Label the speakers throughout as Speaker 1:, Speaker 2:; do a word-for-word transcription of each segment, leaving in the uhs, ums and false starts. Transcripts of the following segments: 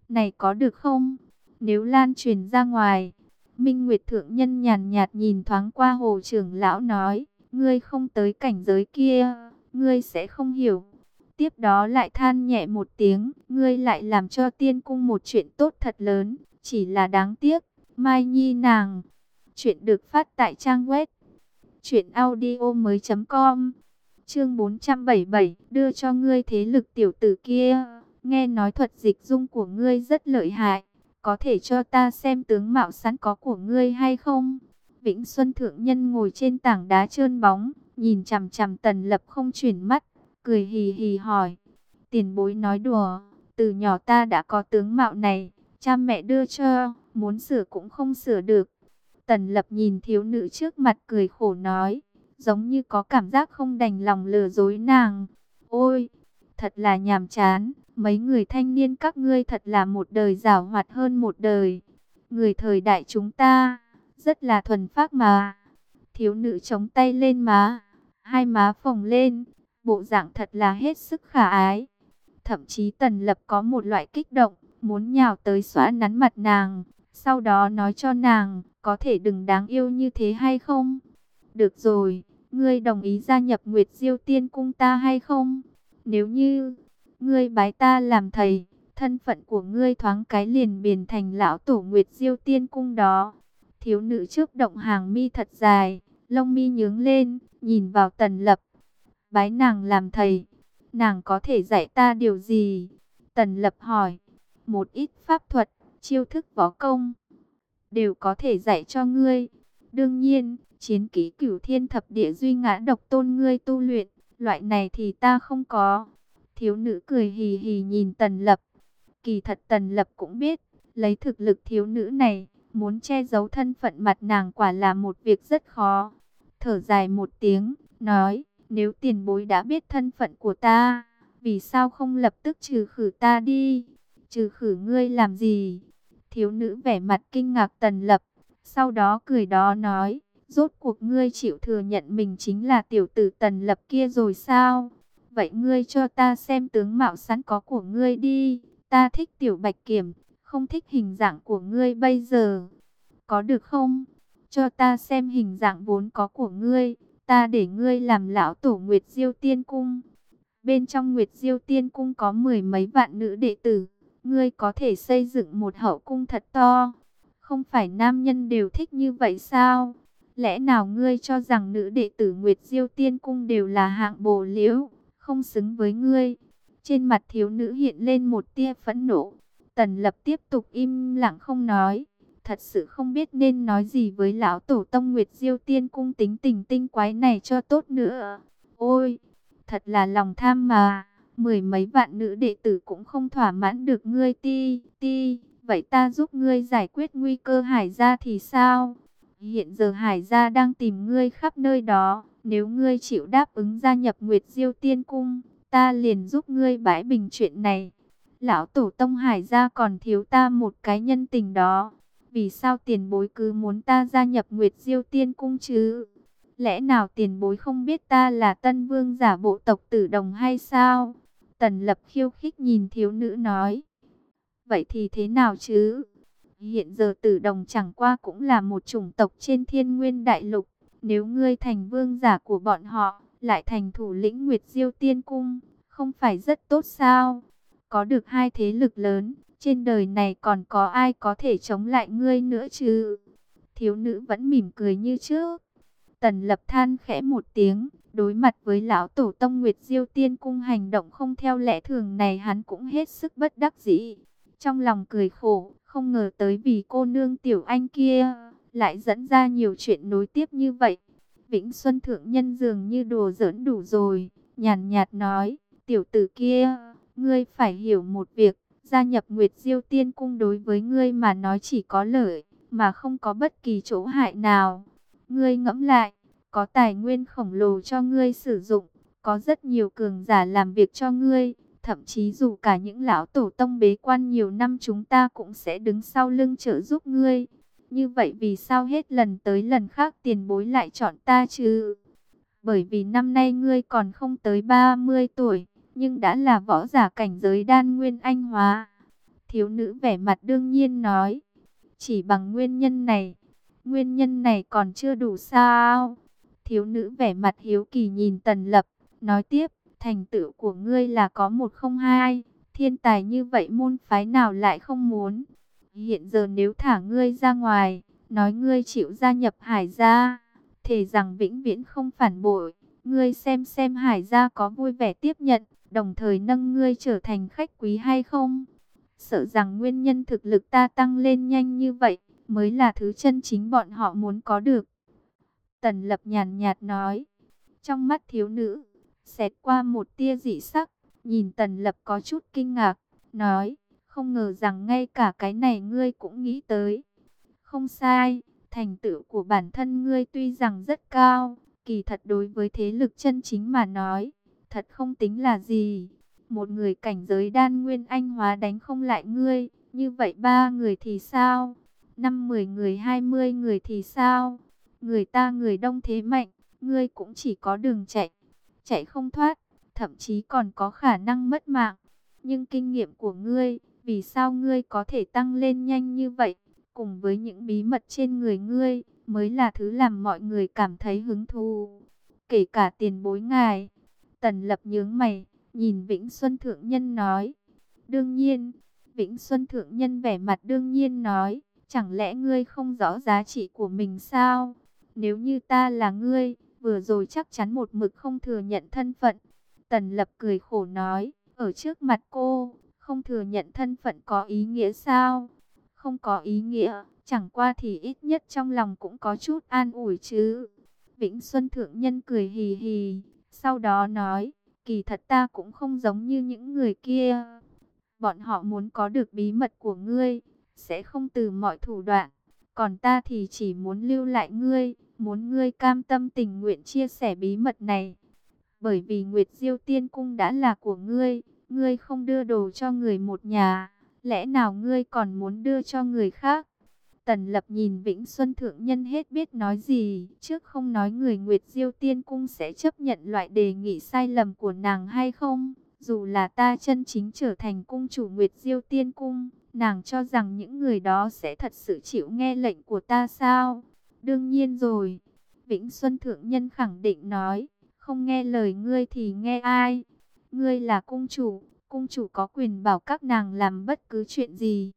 Speaker 1: Này có được không? Nếu lan truyền ra ngoài. Minh Nguyệt Thượng Nhân nhàn nhạt nhìn thoáng qua Hồ trưởng lão nói, ngươi không tới cảnh giới kia, ngươi sẽ không hiểu. Tiếp đó lại than nhẹ một tiếng, ngươi lại làm cho tiên cung một chuyện tốt thật lớn, chỉ là đáng tiếc, Mai Nhi nàng. Chuyện được phát tại trang web truyện audio mới chấm com. Chương bốn trăm bảy mươi bảy, đưa cho ngươi thế lực tiểu tử kia, nghe nói thuật dịch dung của ngươi rất lợi hại, có thể cho ta xem tướng mạo sẵn có của ngươi hay không? Vĩnh Xuân Thượng Nhân ngồi trên tảng đá trơn bóng, nhìn chằm chằm Tần Lập không chuyển mắt, cười hì hì hỏi. Tiền bối nói đùa, từ nhỏ ta đã có tướng mạo này, cha mẹ đưa cho, muốn sửa cũng không sửa được. Tần Lập nhìn thiếu nữ trước mặt cười khổ nói, giống như có cảm giác không đành lòng lừa dối nàng. Ôi, thật là nhàm chán, mấy người thanh niên các ngươi thật là một đời giảo hoạt hơn một đời. Người thời đại chúng ta, rất là thuần phác mà. Thiếu nữ chống tay lên má, hai má phồng lên, bộ dạng thật là hết sức khả ái. Thậm chí Tần Lập có một loại kích động, muốn nhào tới xóa nắn mặt nàng, sau đó nói cho nàng, có thể đừng đáng yêu như thế hay không? Được rồi, ngươi đồng ý gia nhập Nguyệt Diêu Tiên Cung ta hay không? Nếu như ngươi bái ta làm thầy, thân phận của ngươi thoáng cái liền biến thành lão tổ Nguyệt Diêu Tiên Cung đó. Thiếu nữ trước động hàng mi thật dài, lông mi nhướng lên, nhìn vào Tần Lập. Bái nàng làm thầy, nàng có thể dạy ta điều gì? Tần Lập hỏi. Một ít pháp thuật, chiêu thức võ công, đều có thể dạy cho ngươi. Đương nhiên, chiến kỹ Cửu Thiên Thập Địa Duy Ngã Độc Tôn ngươi tu luyện, loại này thì ta không có. Thiếu nữ cười hì hì nhìn Tần Lập. Kỳ thật Tần Lập cũng biết, lấy thực lực thiếu nữ này, muốn che giấu thân phận mặt nàng quả là một việc rất khó. Thở dài một tiếng, nói, nếu tiền bối đã biết thân phận của ta, vì sao không lập tức trừ khử ta đi? Trừ khử ngươi làm gì? Thiếu nữ vẻ mặt kinh ngạc Tần Lập, sau đó cười đó nói, rốt cuộc ngươi chịu thừa nhận mình chính là tiểu tử Tần Lập kia rồi sao? Vậy ngươi cho ta xem tướng mạo sẵn có của ngươi đi, ta thích tiểu bạch kiểm, không thích hình dạng của ngươi bây giờ. Có được không? Cho ta xem hình dạng vốn có của ngươi, ta để ngươi làm lão tổ Nguyệt Diêu Tiên Cung. Bên trong Nguyệt Diêu Tiên Cung có mười mấy vạn nữ đệ tử, ngươi có thể xây dựng một hậu cung thật to. Không phải nam nhân đều thích như vậy sao? Lẽ nào ngươi cho rằng nữ đệ tử Nguyệt Diêu Tiên Cung đều là hạng bồ liễu, không xứng với ngươi? Trên mặt thiếu nữ hiện lên một tia phẫn nộ. Tần Lập tiếp tục im lặng không nói. Thật sự không biết nên nói gì với lão tổ tông Nguyệt Diêu Tiên Cung tính tình tinh quái này cho tốt nữa. Ôi, thật là lòng tham mà. Mười mấy vạn nữ đệ tử cũng không thỏa mãn được ngươi ti, ti. Vậy ta giúp ngươi giải quyết nguy cơ Hải gia thì sao? Hiện giờ Hải gia đang tìm ngươi khắp nơi đó. Nếu ngươi chịu đáp ứng gia nhập Nguyệt Diêu Tiên Cung, ta liền giúp ngươi bãi bình chuyện này. Lão tổ tông Hải gia còn thiếu ta một cái nhân tình đó. Vì sao tiền bối cứ muốn ta gia nhập Nguyệt Diêu Tiên Cung chứ? Lẽ nào tiền bối không biết ta là tân vương giả bộ tộc Tử Đồng hay sao? Tần Lập khiêu khích nhìn thiếu nữ nói. Vậy thì thế nào chứ? Hiện giờ Tử Đồng chẳng qua cũng là một chủng tộc trên Thiên Nguyên Đại Lục. Nếu ngươi thành vương giả của bọn họ, lại thành thủ lĩnh Nguyệt Diêu Tiên Cung, không phải rất tốt sao? Có được hai thế lực lớn, trên đời này còn có ai có thể chống lại ngươi nữa chứ? Thiếu nữ vẫn mỉm cười như trước. Tần Lập than khẽ một tiếng, đối mặt với lão tổ tông Nguyệt Diêu Tiên Cung hành động không theo lẽ thường này, hắn cũng hết sức bất đắc dĩ. Trong lòng cười khổ, không ngờ tới vì cô nương Tiểu Anh kia, lại dẫn ra nhiều chuyện nối tiếp như vậy. Vĩnh Xuân Thượng Nhân dường như đùa giỡn đủ rồi, nhàn nhạt nói, tiểu tử kia, ngươi phải hiểu một việc, gia nhập Nguyệt Diêu Tiên Cung đối với ngươi mà nói chỉ có lợi, mà không có bất kỳ chỗ hại nào. Ngươi ngẫm lại, có tài nguyên khổng lồ cho ngươi sử dụng, có rất nhiều cường giả làm việc cho ngươi, thậm chí dù cả những lão tổ tông bế quan nhiều năm chúng ta cũng sẽ đứng sau lưng trợ giúp ngươi. Như vậy vì sao hết lần tới lần khác tiền bối lại chọn ta chứ? Bởi vì năm nay ngươi còn không tới ba mươi tuổi, nhưng đã là võ giả cảnh giới đan nguyên anh hóa. Thiếu nữ vẻ mặt đương nhiên nói, chỉ bằng nguyên nhân này, nguyên nhân này còn chưa đủ sao? Thiếu nữ vẻ mặt hiếu kỳ nhìn Tần Lập, nói tiếp, thành tựu của ngươi là có một không hai, thiên tài như vậy môn phái nào lại không muốn. Hiện giờ nếu thả ngươi ra ngoài, nói ngươi chịu gia nhập Hải gia, thề rằng vĩnh viễn không phản bội, ngươi xem xem Hải gia có vui vẻ tiếp nhận, đồng thời nâng ngươi trở thành khách quý hay không? Sợ rằng nguyên nhân thực lực ta tăng lên nhanh như vậy, mới là thứ chân chính bọn họ muốn có được. Tần Lập nhàn nhạt nói, trong mắt thiếu nữ, xẹt qua một tia dị sắc, nhìn Tần Lập có chút kinh ngạc, nói, không ngờ rằng ngay cả cái này ngươi cũng nghĩ tới. Không sai, thành tựu của bản thân ngươi tuy rằng rất cao, kỳ thật đối với thế lực chân chính mà nói, thật không tính là gì. Một người cảnh giới đan nguyên anh hóa đánh không lại ngươi, như vậy ba người thì sao? Năm mười người hai mươi người thì sao? Người ta người đông thế mạnh, ngươi cũng chỉ có đường chạy, chạy không thoát, thậm chí còn có khả năng mất mạng. Nhưng kinh nghiệm của ngươi, vì sao ngươi có thể tăng lên nhanh như vậy? Cùng với những bí mật trên người ngươi, mới là thứ làm mọi người cảm thấy hứng thú. Kể cả tiền bối ngài. Tần Lập nhướng mày, nhìn Vĩnh Xuân Thượng Nhân nói. Đương nhiên, Vĩnh Xuân Thượng Nhân vẻ mặt đương nhiên nói, chẳng lẽ ngươi không rõ giá trị của mình sao? Nếu như ta là ngươi, vừa rồi chắc chắn một mực không thừa nhận thân phận. Tần Lập cười khổ nói, ở trước mặt cô, không thừa nhận thân phận có ý nghĩa sao? Không có ý nghĩa, chẳng qua thì ít nhất trong lòng cũng có chút an ủi chứ. Vĩnh Xuân Thượng Nhân cười hì hì, sau đó nói, kỳ thật ta cũng không giống như những người kia. Bọn họ muốn có được bí mật của ngươi, sẽ không từ mọi thủ đoạn. Còn ta thì chỉ muốn lưu lại ngươi, muốn ngươi cam tâm tình nguyện chia sẻ bí mật này. Bởi vì Nguyệt Diêu Tiên Cung đã là của ngươi, ngươi không đưa đồ cho người một nhà, lẽ nào ngươi còn muốn đưa cho người khác? Tần Lập nhìn Vĩnh Xuân Thượng Nhân hết biết nói gì, trước không nói người Nguyệt Diêu Tiên Cung sẽ chấp nhận loại đề nghị sai lầm của nàng hay không. Dù là ta chân chính trở thành cung chủ Nguyệt Diêu Tiên Cung, nàng cho rằng những người đó sẽ thật sự chịu nghe lệnh của ta sao? Đương nhiên rồi, Vĩnh Xuân Thượng Nhân khẳng định nói, không nghe lời ngươi thì nghe ai? Ngươi là cung chủ, cung chủ có quyền bảo các nàng làm bất cứ chuyện gì.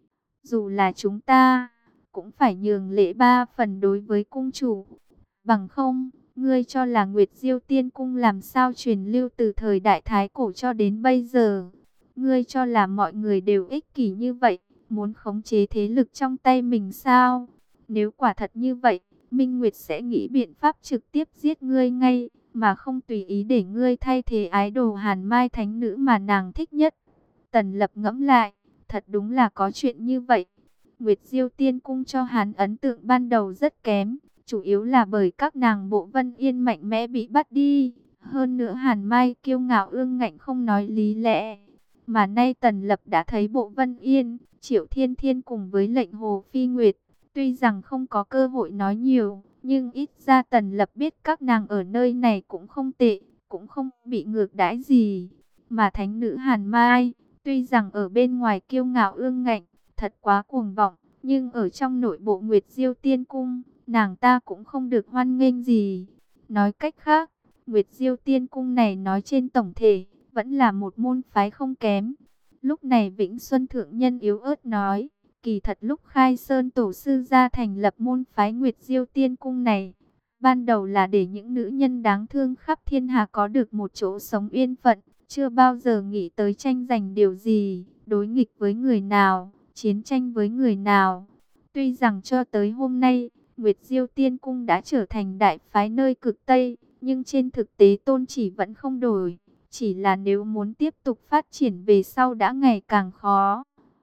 Speaker 1: Dù là chúng ta, cũng phải nhường lễ ba phần đối với cung chủ. Bằng không, ngươi cho là Nguyệt Diêu Tiên Cung làm sao truyền lưu từ thời đại Thái Cổ cho đến bây giờ? Ngươi cho là mọi người đều ích kỷ như vậy, muốn khống chế thế lực trong tay mình sao? Nếu quả thật như vậy, Minh Nguyệt sẽ nghĩ biện pháp trực tiếp giết ngươi ngay, mà không tùy ý để ngươi thay thế ái đồ Hàn Mai thánh nữ mà nàng thích nhất. Tần Lập ngẫm lại, thật đúng là có chuyện như vậy. Nguyệt Diêu Tiên Cung cho hắn ấn tượng ban đầu rất kém, chủ yếu là bởi các nàng Bộ Vân Yên mạnh mẽ bị bắt đi. Hơn nữa Hàn Mai kiêu ngạo ương ngạnh không nói lý lẽ. Mà nay Tần Lập đã thấy Bộ Vân Yên, Triệu Thiên Thiên cùng với lệnh Hồ Phi Nguyệt. Tuy rằng không có cơ hội nói nhiều, nhưng ít ra Tần Lập biết các nàng ở nơi này cũng không tệ, cũng không bị ngược đãi gì. Mà thánh nữ Hàn Mai, tuy rằng ở bên ngoài kiêu ngạo ương ngạnh, thật quá cuồng vọng, nhưng ở trong nội bộ Nguyệt Diêu Tiên Cung, nàng ta cũng không được hoan nghênh gì. Nói cách khác, Nguyệt Diêu Tiên Cung này nói trên tổng thể, vẫn là một môn phái không kém. Lúc này Vĩnh Xuân Thượng Nhân yếu ớt nói, kỳ thật lúc Khai Sơn Tổ Sư ra thành lập môn phái Nguyệt Diêu Tiên Cung này, ban đầu là để những nữ nhân đáng thương khắp thiên hạ có được một chỗ sống yên phận, chưa bao giờ nghĩ tới tranh giành điều gì, đối nghịch với người nào, chiến tranh với người nào. Tuy rằng cho tới hôm nay, Nguyệt Diêu Tiên Cung đã trở thành đại phái nơi cực Tây, nhưng trên thực tế tôn chỉ vẫn không đổi. Chỉ là nếu muốn tiếp tục phát triển về sau đã ngày càng khó.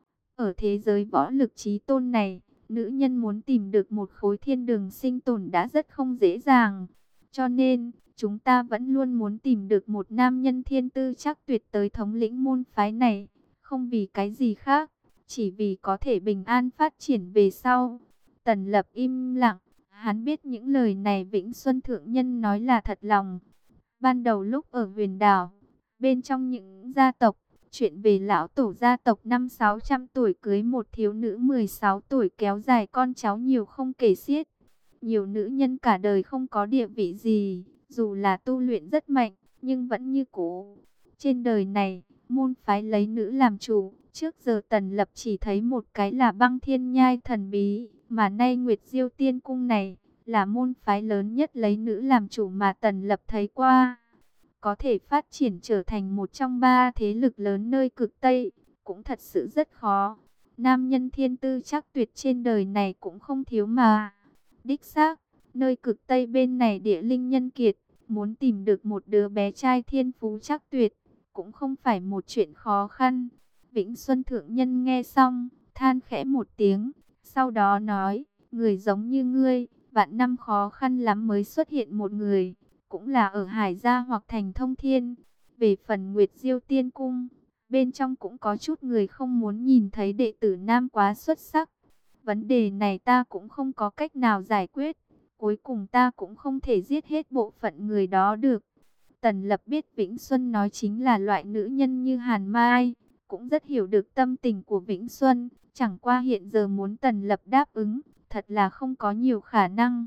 Speaker 1: Ở thế giới võ lực chí tôn này, nữ nhân muốn tìm được một khối thiên đường sinh tồn đã rất không dễ dàng. Cho nên, chúng ta vẫn luôn muốn tìm được một nam nhân thiên tư chắc tuyệt tới thống lĩnh môn phái này. Không vì cái gì khác, chỉ vì có thể bình an phát triển về sau. Tần Lập im lặng, hắn biết những lời này Vĩnh Xuân Thượng Nhân nói là thật lòng. Ban đầu lúc ở huyền đảo, bên trong những gia tộc, Chuyện về lão tổ gia tộc năm sáu trăm tuổi cưới một thiếu nữ mười sáu tuổi kéo dài con cháu nhiều không kể xiết. Nhiều nữ nhân cả đời không có địa vị gì, dù là tu luyện rất mạnh, nhưng vẫn như cũ. Trên đời này, môn phái lấy nữ làm chủ, trước giờ Tần Lập chỉ thấy một cái là Băng Thiên Nhai thần bí, mà nay Nguyệt Diêu Tiên Cung này là môn phái lớn nhất lấy nữ làm chủ mà Tần Lập thấy qua. Có thể phát triển trở thành một trong ba thế lực lớn nơi cực Tây, cũng thật sự rất khó. Nam nhân thiên tư chắc tuyệt trên đời này cũng không thiếu mà. Đích xác, nơi cực Tây bên này địa linh nhân kiệt, muốn tìm được một đứa bé trai thiên phú chắc tuyệt, cũng không phải một chuyện khó khăn. Vĩnh Xuân Thượng Nhân nghe xong, than khẽ một tiếng, sau đó nói, người giống như ngươi, vạn năm khó khăn lắm mới xuất hiện một người, cũng là ở Hải Gia hoặc thành Thông Thiên. Về phần Nguyệt Diêu Tiên Cung, bên trong cũng có chút người không muốn nhìn thấy đệ tử nam quá xuất sắc. Vấn đề này ta cũng không có cách nào giải quyết, cuối cùng ta cũng không thể giết hết bộ phận người đó được. Tần Lập biết Vĩnh Xuân nói chính là loại nữ nhân như Hàn Mai, cũng rất hiểu được tâm tình của Vĩnh Xuân, chẳng qua hiện giờ muốn Tần Lập đáp ứng, thật là không có nhiều khả năng.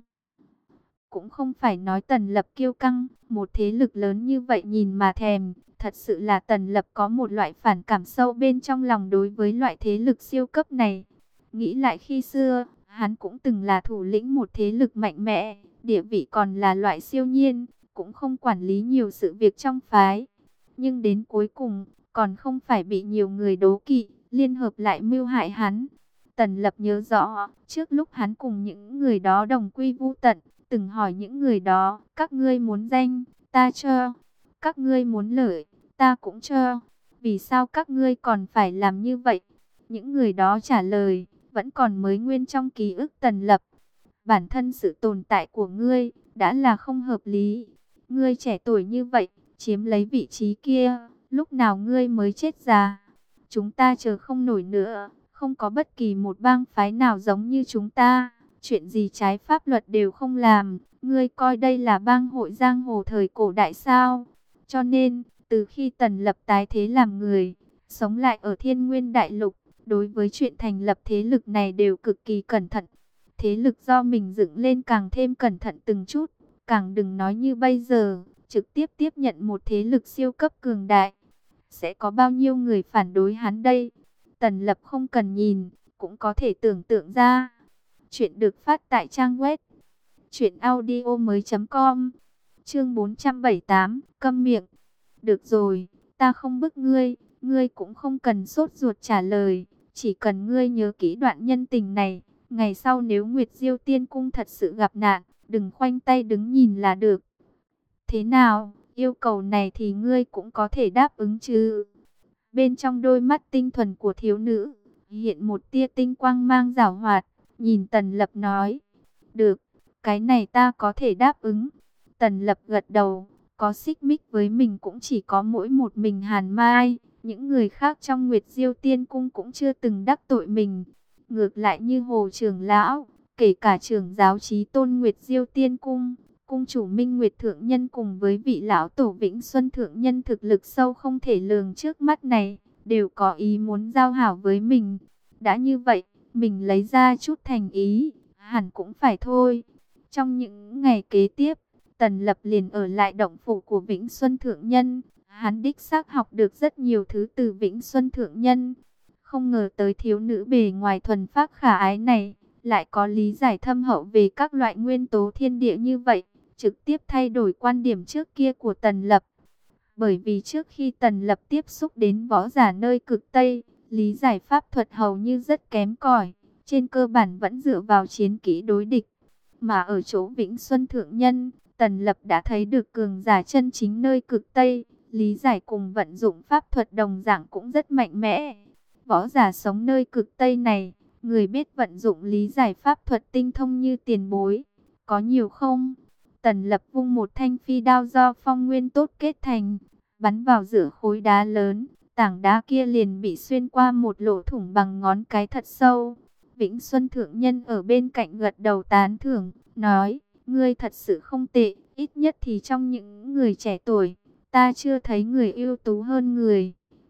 Speaker 1: Cũng không phải nói Tần Lập kiêu căng, một thế lực lớn như vậy nhìn mà thèm, thật sự là Tần Lập có một loại phản cảm sâu bên trong lòng đối với loại thế lực siêu cấp này. Nghĩ lại khi xưa, hắn cũng từng là thủ lĩnh một thế lực mạnh mẽ, địa vị còn là loại siêu nhiên, cũng không quản lý nhiều sự việc trong phái. Nhưng đến cuối cùng, còn không phải bị nhiều người đố kỵ, liên hợp lại mưu hại hắn. Tần Lập nhớ rõ, trước lúc hắn cùng những người đó đồng quy vu tận, từng hỏi những người đó, các ngươi muốn danh, ta cho. Các ngươi muốn lợi, ta cũng cho. Vì sao các ngươi còn phải làm như vậy? Những người đó trả lời, vẫn còn mới nguyên trong ký ức Tần Lập. Bản thân sự tồn tại của ngươi, đã là không hợp lý. Ngươi trẻ tuổi như vậy, chiếm lấy vị trí kia, lúc nào ngươi mới chết già? Chúng ta chờ không nổi nữa, không có bất kỳ một bang phái nào giống như chúng ta. Chuyện gì trái pháp luật đều không làm, ngươi coi đây là bang hội giang hồ thời cổ đại sao? Cho nên, từ khi Tần Lập tái thế làm người, sống lại ở Thiên Nguyên Đại Lục, đối với chuyện thành lập thế lực này đều cực kỳ cẩn thận. Thế lực do mình dựng lên càng thêm cẩn thận từng chút, càng đừng nói như bây giờ, trực tiếp tiếp nhận một thế lực siêu cấp cường đại. Sẽ có bao nhiêu người phản đối hắn đây? Tần Lập không cần nhìn, cũng có thể tưởng tượng ra. Chuyện được phát tại trang web truyện audio mới chấm com. Chương bốn trăm bảy mươi tám, câm miệng. Được rồi, ta không bức ngươi, ngươi cũng không cần sốt ruột trả lời, chỉ cần ngươi nhớ kỹ đoạn nhân tình này, ngày sau nếu Nguyệt Diêu Tiên Cung thật sự gặp nạn, đừng khoanh tay đứng nhìn là được. Thế nào, yêu cầu này thì ngươi cũng có thể đáp ứng chứ? Bên trong đôi mắt tinh thuần của thiếu nữ, hiện một tia tinh quang mang giảo hoạt, nhìn Tần Lập nói, được, cái này ta có thể đáp ứng. Tần Lập gật đầu, có xích mích với mình cũng chỉ có mỗi một mình Hàn Mai, những người khác trong Nguyệt Diêu Tiên Cung cũng chưa từng đắc tội mình. Ngược lại như Hồ trưởng lão, kể cả trưởng giáo chí tôn Nguyệt Diêu Tiên Cung, cung chủ Minh Nguyệt Thượng Nhân cùng với vị lão tổ Vĩnh Xuân Thượng Nhân thực lực sâu không thể lường trước mắt này, đều có ý muốn giao hảo với mình. Đã như vậy, mình lấy ra chút thành ý, hẳn cũng phải thôi. Trong những ngày kế tiếp, Tần Lập liền ở lại động phủ của Vĩnh Xuân Thượng Nhân. Hắn đích xác học được rất nhiều thứ từ Vĩnh Xuân Thượng Nhân. Không ngờ tới thiếu nữ bề ngoài thuần phác khả ái này, lại có lý giải thâm hậu về các loại nguyên tố thiên địa như vậy, trực tiếp thay đổi quan điểm trước kia của Tần Lập. Bởi vì trước khi Tần Lập tiếp xúc đến võ giả nơi cực Tây, lý giải pháp thuật hầu như rất kém cỏi, trên cơ bản vẫn dựa vào chiến kỹ đối địch. Mà ở chỗ Vĩnh Xuân Thượng Nhân, Tần Lập đã thấy được cường giả chân chính nơi cực Tây, lý giải cùng vận dụng pháp thuật đồng dạng cũng rất mạnh mẽ. Võ giả sống nơi cực Tây này, người biết vận dụng lý giải pháp thuật tinh thông như tiền bối, có nhiều không? Tần Lập vung một thanh phi đao do phong nguyên tốt kết thành, bắn vào giữa khối đá lớn, tảng đá kia liền bị xuyên qua một lỗ thủng bằng ngón cái thật sâu. Vĩnh Xuân Thượng Nhân ở bên cạnh gật đầu tán thưởng, nói, ngươi thật sự không tệ, ít nhất thì trong những người trẻ tuổi, ta chưa thấy người ưu tú hơn người.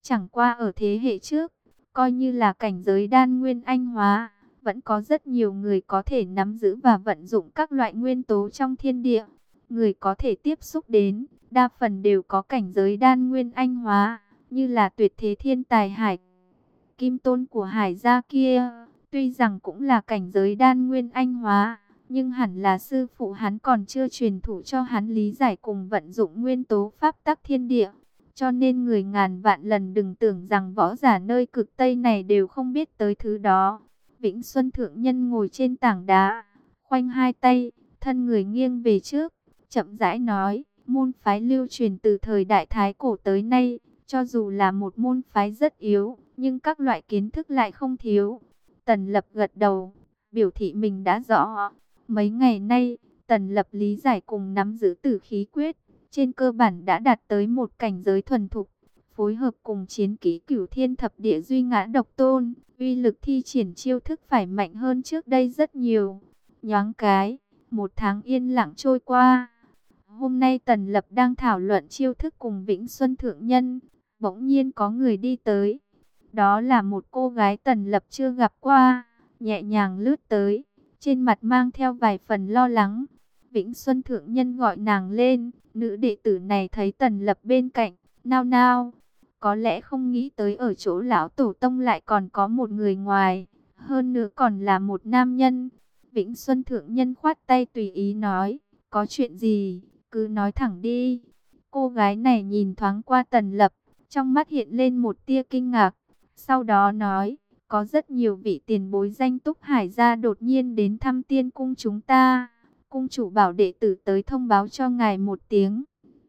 Speaker 1: Chẳng qua ở thế hệ trước, coi như là cảnh giới đan nguyên anh hóa, vẫn có rất nhiều người có thể nắm giữ và vận dụng các loại nguyên tố trong thiên địa. Người có thể tiếp xúc đến, đa phần đều có cảnh giới đan nguyên anh hóa, như là tuyệt thế thiên tài Hải Kim Tôn của Hải gia kia. Tuy rằng cũng là cảnh giới đan nguyên anh hóa, nhưng hẳn là sư phụ hắn còn chưa truyền thụ cho hắn lý giải cùng vận dụng nguyên tố pháp tắc thiên địa. Cho nên người ngàn vạn lần đừng tưởng rằng võ giả nơi cực Tây này đều không biết tới thứ đó. Vĩnh Xuân Thượng Nhân ngồi trên tảng đá, khoanh hai tay, thân người nghiêng về trước, chậm rãi nói, môn phái lưu truyền từ thời Đại Thái Cổ tới nay, cho dù là một môn phái rất yếu, nhưng các loại kiến thức lại không thiếu. Tần Lập gật đầu, biểu thị mình đã rõ. Mấy ngày nay, Tần Lập lý giải cùng nắm giữ tử khí quyết, trên cơ bản đã đạt tới một cảnh giới thuần thục, phối hợp cùng chiến kỹ Cửu Thiên Thập Địa Duy Ngã Độc Tôn, uy lực thi triển chiêu thức phải mạnh hơn trước đây rất nhiều. Nhoáng cái, một tháng yên lặng trôi qua. Hôm nay Tần Lập đang thảo luận chiêu thức cùng Vĩnh Xuân Thượng Nhân, bỗng nhiên có người đi tới. Đó là một cô gái Tần Lập chưa gặp qua, nhẹ nhàng lướt tới, trên mặt mang theo vài phần lo lắng. Vĩnh Xuân Thượng Nhân gọi nàng lên, nữ đệ tử này thấy Tần Lập bên cạnh, nao nao, có lẽ không nghĩ tới ở chỗ lão tổ tông lại còn có một người ngoài, hơn nữa còn là một nam nhân. Vĩnh Xuân Thượng Nhân khoát tay tùy ý nói, có chuyện gì, cứ nói thẳng đi. Cô gái này nhìn thoáng qua Tần Lập, trong mắt hiện lên một tia kinh ngạc, sau đó nói, có rất nhiều vị tiền bối danh túc Hải gia đột nhiên đến thăm tiên cung chúng ta. Cung chủ bảo đệ tử tới thông báo cho ngài một tiếng.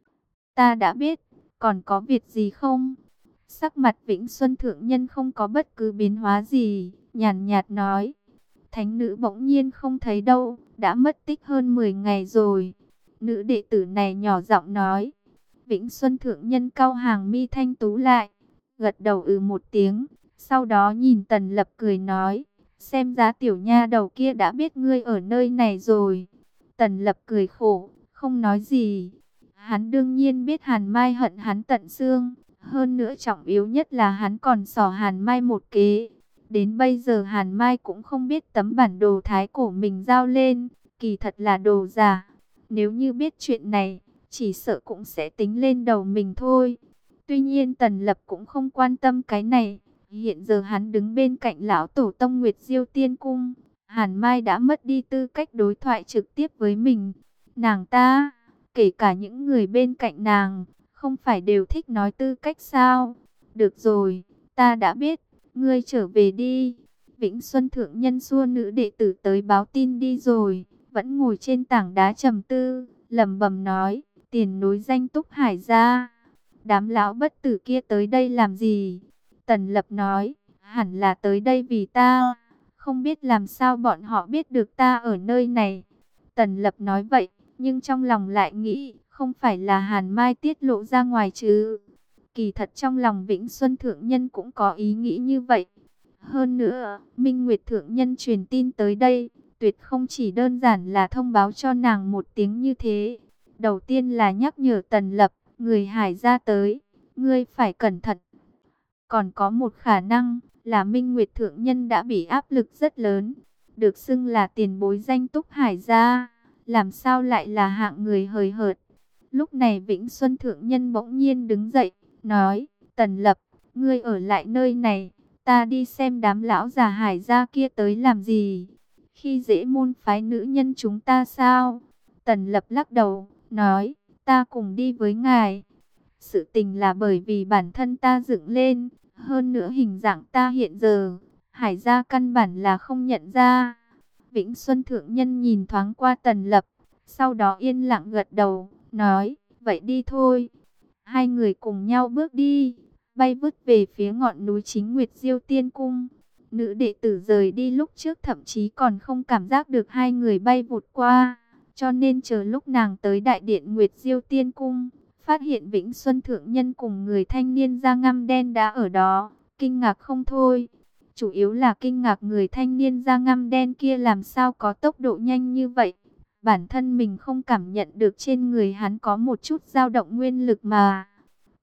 Speaker 1: Ta đã biết, còn có việc gì không? Sắc mặt Vĩnh Xuân Thượng Nhân không có bất cứ biến hóa gì, nhàn nhạt nói. Thánh nữ bỗng nhiên không thấy đâu, đã mất tích hơn mười ngày rồi. Nữ đệ tử này nhỏ giọng nói. Vĩnh Xuân Thượng Nhân cau hàng mi thanh tú lại, gật đầu ừ một tiếng, sau đó nhìn Tần Lập cười nói, xem ra tiểu nha đầu kia đã biết ngươi ở nơi này rồi. Tần Lập cười khổ, không nói gì. Hắn đương nhiên biết Hàn Mai hận hắn tận xương, hơn nữa trọng yếu nhất là hắn còn xỏ Hàn Mai một kế. Đến bây giờ Hàn Mai cũng không biết tấm bản đồ thái cổ mình giao lên, kỳ thật là đồ giả. Nếu như biết chuyện này, chỉ sợ cũng sẽ tính lên đầu mình thôi. Tuy nhiên Tần Lập cũng không quan tâm cái này. Hiện giờ hắn đứng bên cạnh lão tổ tông Nguyệt Diêu Tiên Cung. Hàn Mai đã mất đi tư cách đối thoại trực tiếp với mình. Nàng ta, kể cả những người bên cạnh nàng, không phải đều thích nói tư cách sao? Được rồi, ta đã biết, ngươi trở về đi. Vĩnh Xuân Thượng Nhân xua nữ đệ tử tới báo tin đi rồi, vẫn ngồi trên tảng đá trầm tư, lẩm bẩm nói, tiền nối danh túc Hải gia. Đám lão bất tử kia tới đây làm gì? Tần Lập nói, hẳn là tới đây vì ta. Không biết làm sao bọn họ biết được ta ở nơi này. Tần Lập nói vậy, nhưng trong lòng lại nghĩ, không phải là Hàn Mai tiết lộ ra ngoài chứ. Kỳ thật trong lòng Vĩnh Xuân Thượng Nhân cũng có ý nghĩ như vậy. Hơn nữa, Minh Nguyệt Thượng Nhân truyền tin tới đây, tuyệt không chỉ đơn giản là thông báo cho nàng một tiếng như thế. Đầu tiên là nhắc nhở Tần Lập, người Hải gia tới, ngươi phải cẩn thận. Còn có một khả năng là Minh Nguyệt Thượng Nhân đã bị áp lực rất lớn, được xưng là tiền bối danh túc Hải gia, làm sao lại là hạng người hời hợt. Lúc này Vĩnh Xuân Thượng Nhân bỗng nhiên đứng dậy, nói, Tần Lập, ngươi ở lại nơi này, ta đi xem đám lão già Hải gia kia tới làm gì. Khi dễ môn phái nữ nhân chúng ta sao? Tần Lập lắc đầu, nói, ta cùng đi với ngài. Sự tình là bởi vì bản thân ta dựng lên, hơn nữa hình dạng ta hiện giờ, Hải gia căn bản là không nhận ra. Vĩnh Xuân Thượng Nhân nhìn thoáng qua Tần Lập, sau đó yên lặng gật đầu, nói, vậy đi thôi. Hai người cùng nhau bước đi, bay vút về phía ngọn núi chính Nguyệt Diêu Tiên Cung. Nữ đệ tử rời đi lúc trước thậm chí còn không cảm giác được hai người bay vụt qua, cho nên chờ lúc nàng tới đại điện Nguyệt Diêu Tiên Cung, phát hiện Vĩnh Xuân Thượng Nhân cùng người thanh niên da ngăm đen đã ở đó, kinh ngạc không thôi. Chủ yếu là kinh ngạc người thanh niên da ngăm đen kia làm sao có tốc độ nhanh như vậy. Bản thân mình không cảm nhận được trên người hắn có một chút dao động nguyên lực mà.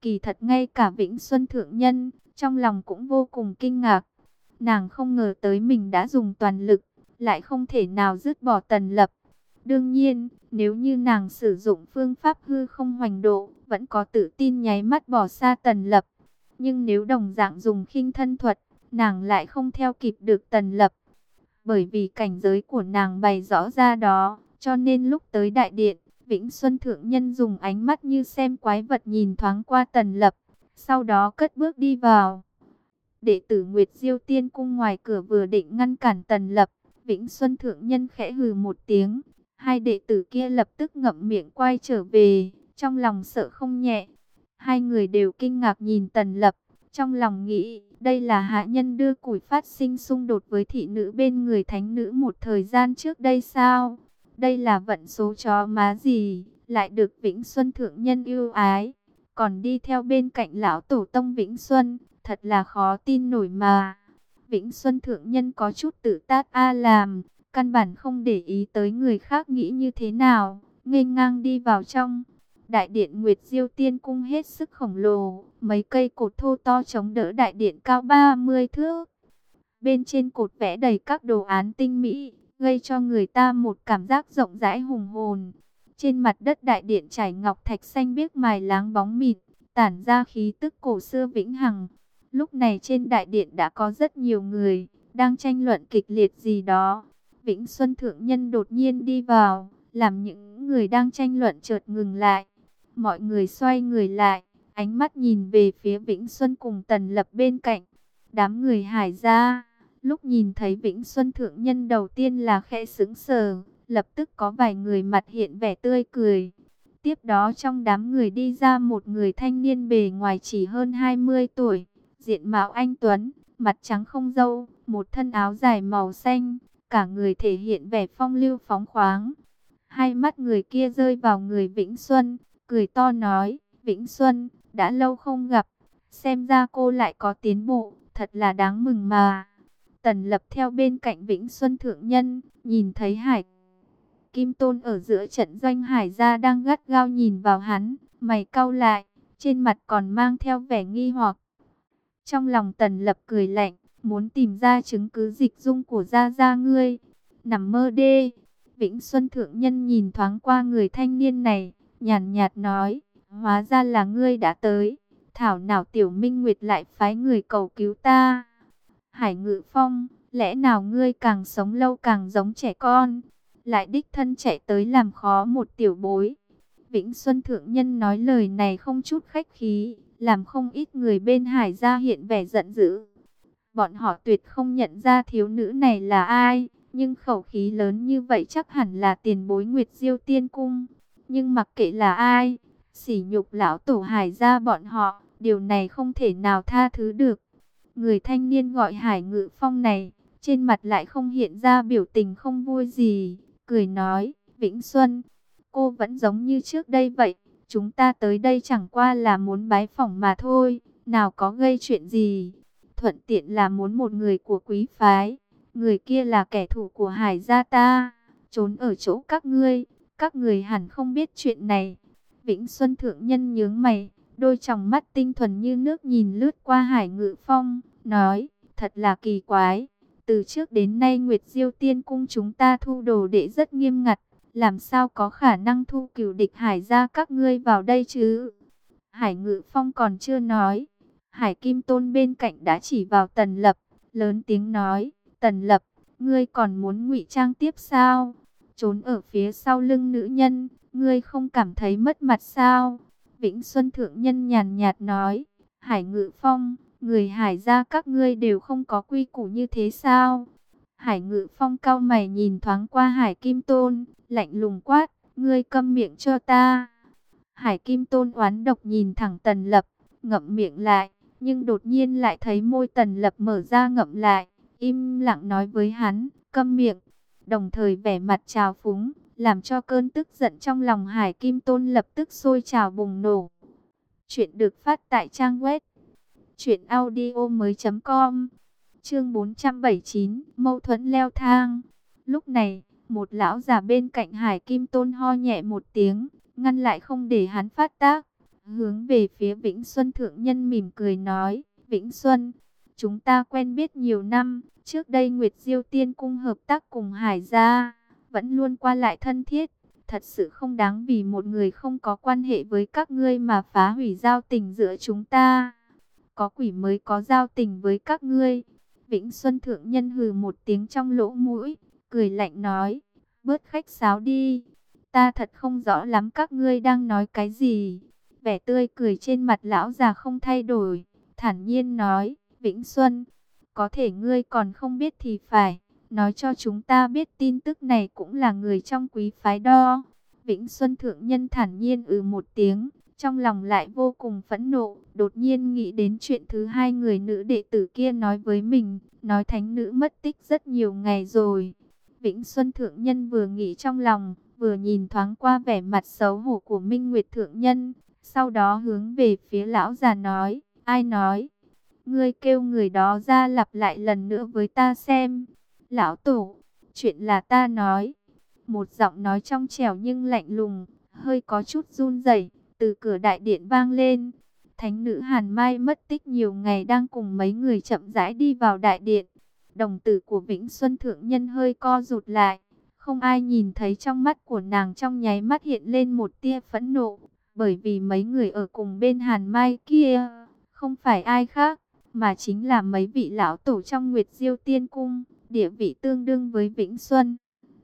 Speaker 1: Kỳ thật ngay cả Vĩnh Xuân Thượng Nhân, trong lòng cũng vô cùng kinh ngạc. Nàng không ngờ tới mình đã dùng toàn lực, lại không thể nào dứt bỏ Tần Lập. Đương nhiên, nếu như nàng sử dụng phương pháp hư không hoành độ, vẫn có tự tin nháy mắt bỏ xa Tần Lập. Nhưng nếu đồng dạng dùng khinh thân thuật, nàng lại không theo kịp được Tần Lập. Bởi vì cảnh giới của nàng bày rõ ra đó, cho nên lúc tới đại điện, Vĩnh Xuân Thượng Nhân dùng ánh mắt như xem quái vật nhìn thoáng qua Tần Lập, sau đó cất bước đi vào. Đệ tử Nguyệt Diêu Tiên Cung ngoài cửa vừa định ngăn cản Tần Lập, Vĩnh Xuân Thượng Nhân khẽ hừ một tiếng. Hai đệ tử kia lập tức ngậm miệng quay trở về, trong lòng sợ không nhẹ. Hai người đều kinh ngạc nhìn Tần Lập, trong lòng nghĩ, đây là hạ nhân đưa củi phát sinh xung đột với thị nữ bên người thánh nữ một thời gian trước đây sao? Đây là vận số chó má gì, lại được Vĩnh Xuân Thượng Nhân yêu ái, còn đi theo bên cạnh lão tổ tông Vĩnh Xuân, thật là khó tin nổi mà. Vĩnh Xuân Thượng Nhân có chút tự tát a làm, căn bản không để ý tới người khác nghĩ như thế nào, nghênh ngang đi vào trong. Đại điện Nguyệt Diêu Tiên Cung hết sức khổng lồ, mấy cây cột thô to chống đỡ đại điện cao ba mươi thước. Bên trên cột vẽ đầy các đồ án tinh mỹ, gây cho người ta một cảm giác rộng rãi hùng hồn. Trên mặt đất đại điện trải ngọc thạch xanh biếc mài láng bóng mịt, tản ra khí tức cổ xưa vĩnh hằng. Lúc này trên đại điện đã có rất nhiều người, đang tranh luận kịch liệt gì đó. Vĩnh Xuân Thượng Nhân đột nhiên đi vào, làm những người đang tranh luận chợt ngừng lại. Mọi người xoay người lại, ánh mắt nhìn về phía Vĩnh Xuân cùng Tần Lập bên cạnh. Đám người Hải gia, lúc nhìn thấy Vĩnh Xuân Thượng Nhân đầu tiên là khẽ sững sờ, lập tức có vài người mặt hiện vẻ tươi cười. Tiếp đó trong đám người đi ra một người thanh niên bề ngoài chỉ hơn hai mươi tuổi, diện mạo anh tuấn, mặt trắng không râu, một thân áo dài màu xanh, cả người thể hiện vẻ phong lưu phóng khoáng. Hai mắt người kia rơi vào người Vĩnh Xuân, cười to nói, Vĩnh Xuân, đã lâu không gặp, xem ra cô lại có tiến bộ, thật là đáng mừng mà. Tần Lập theo bên cạnh Vĩnh Xuân Thượng Nhân, nhìn thấy Hải Kim Tôn ở giữa trận doanh Hải gia đang gắt gao nhìn vào hắn, mày cau lại, trên mặt còn mang theo vẻ nghi hoặc. Trong lòng Tần Lập cười lạnh, muốn tìm ra chứng cứ dịch dung của gia gia ngươi, nằm mơ đê. Vĩnh Xuân Thượng Nhân nhìn thoáng qua người thanh niên này, nhàn nhạt nói, hóa ra là ngươi đã tới, thảo nào Tiểu Minh Nguyệt lại phái người cầu cứu ta. Hải Ngự Phong, lẽ nào ngươi càng sống lâu càng giống trẻ con, lại đích thân chạy tới làm khó một tiểu bối. Vĩnh Xuân Thượng Nhân nói lời này không chút khách khí, làm không ít người bên Hải gia hiện vẻ giận dữ. Bọn họ tuyệt không nhận ra thiếu nữ này là ai, nhưng khẩu khí lớn như vậy chắc hẳn là tiền bối Nguyệt Diêu Tiên Cung. Nhưng mặc kệ là ai, sỉ nhục lão tổ Hải gia bọn họ, điều này không thể nào tha thứ được. Người thanh niên gọi Hải Ngự Phong này, trên mặt lại không hiện ra biểu tình không vui gì, cười nói, Vĩnh Xuân, cô vẫn giống như trước đây vậy, chúng ta tới đây chẳng qua là muốn bái phỏng mà thôi, nào có gây chuyện gì. Thuận tiện là muốn một người của quý phái, người kia là kẻ thù của Hải gia ta, trốn ở chỗ các ngươi, các người hẳn không biết chuyện này. Vĩnh Xuân Thượng Nhân nhướng mày, đôi tròng mắt tinh thuần như nước nhìn lướt qua Hải Ngự Phong, nói, thật là kỳ quái. Từ trước đến nay Nguyệt Diêu Tiên Cung chúng ta thu đồ đệ rất nghiêm ngặt, làm sao có khả năng thu cửu địch Hải gia các ngươi vào đây chứ? Hải Ngự Phong còn chưa nói, Hải Kim Tôn bên cạnh đã chỉ vào Tần Lập, lớn tiếng nói, Tần Lập, ngươi còn muốn ngụy trang tiếp sao? Trốn ở phía sau lưng nữ nhân, ngươi không cảm thấy mất mặt sao? Vĩnh Xuân Thượng Nhân nhàn nhạt nói, Hải Ngự Phong, người Hải gia các ngươi đều không có quy củ như thế sao? Hải Ngự Phong cau mày nhìn thoáng qua Hải Kim Tôn, lạnh lùng quát, ngươi câm miệng cho ta. Hải Kim Tôn oán độc nhìn thẳng Tần Lập, ngậm miệng lại, nhưng đột nhiên lại thấy môi Tần Lập mở ra ngậm lại, im lặng nói với hắn, câm miệng, đồng thời vẻ mặt trào phúng, làm cho cơn tức giận trong lòng Hải Kim Tôn lập tức sôi trào bùng nổ. Chuyện được phát tại trang web truyện audio mới chấm com. Chương bốn trăm bảy mươi chín, mâu thuẫn leo thang. Lúc này, một lão già bên cạnh Hải Kim Tôn ho nhẹ một tiếng, ngăn lại không để hắn phát tác. hướng về phía Vĩnh Xuân thượng nhân mỉm cười nói, Vĩnh Xuân, chúng ta quen biết nhiều năm, trước đây Nguyệt Diêu Tiên Cung hợp tác cùng Hải gia, vẫn luôn qua lại thân thiết, thật sự không đáng vì một người không có quan hệ với các ngươi mà phá hủy giao tình giữa chúng ta. Có quỷ mới có giao tình với các ngươi. Vĩnh Xuân thượng nhân hừ một tiếng trong lỗ mũi, cười lạnh nói, bớt khách sáo đi, ta thật không rõ lắm các ngươi đang nói cái gì. Vẻ tươi cười trên mặt lão già không thay đổi, thản nhiên nói, Vĩnh Xuân, có thể ngươi còn không biết thì phải, nói cho chúng ta biết tin tức này cũng là người trong quý phái đó. Vĩnh Xuân thượng nhân thản nhiên ừ một tiếng, trong lòng lại vô cùng phẫn nộ, đột nhiên nghĩ đến chuyện thứ hai người nữ đệ tử kia nói với mình, nói thánh nữ mất tích rất nhiều ngày rồi. Vĩnh Xuân thượng nhân vừa nghĩ trong lòng, vừa nhìn thoáng qua vẻ mặt xấu hổ của Minh Nguyệt thượng nhân, sau đó hướng về phía lão già nói, ai nói? Ngươi kêu người đó ra lặp lại lần nữa với ta xem. Lão tổ, chuyện là ta nói. Một giọng nói trong trẻo nhưng lạnh lùng, hơi có chút run rẩy, từ cửa đại điện vang lên. Thánh nữ Hàn Mai mất tích nhiều ngày đang cùng mấy người chậm rãi đi vào đại điện. Đồng tử của Vĩnh Xuân thượng nhân hơi co rụt lại. Không ai nhìn thấy trong mắt của nàng trong nháy mắt hiện lên một tia phẫn nộ. Bởi vì mấy người ở cùng bên Hàn Mai kia, không phải ai khác, mà chính là mấy vị lão tổ trong Nguyệt Diêu Tiên Cung, địa vị tương đương với Vĩnh Xuân.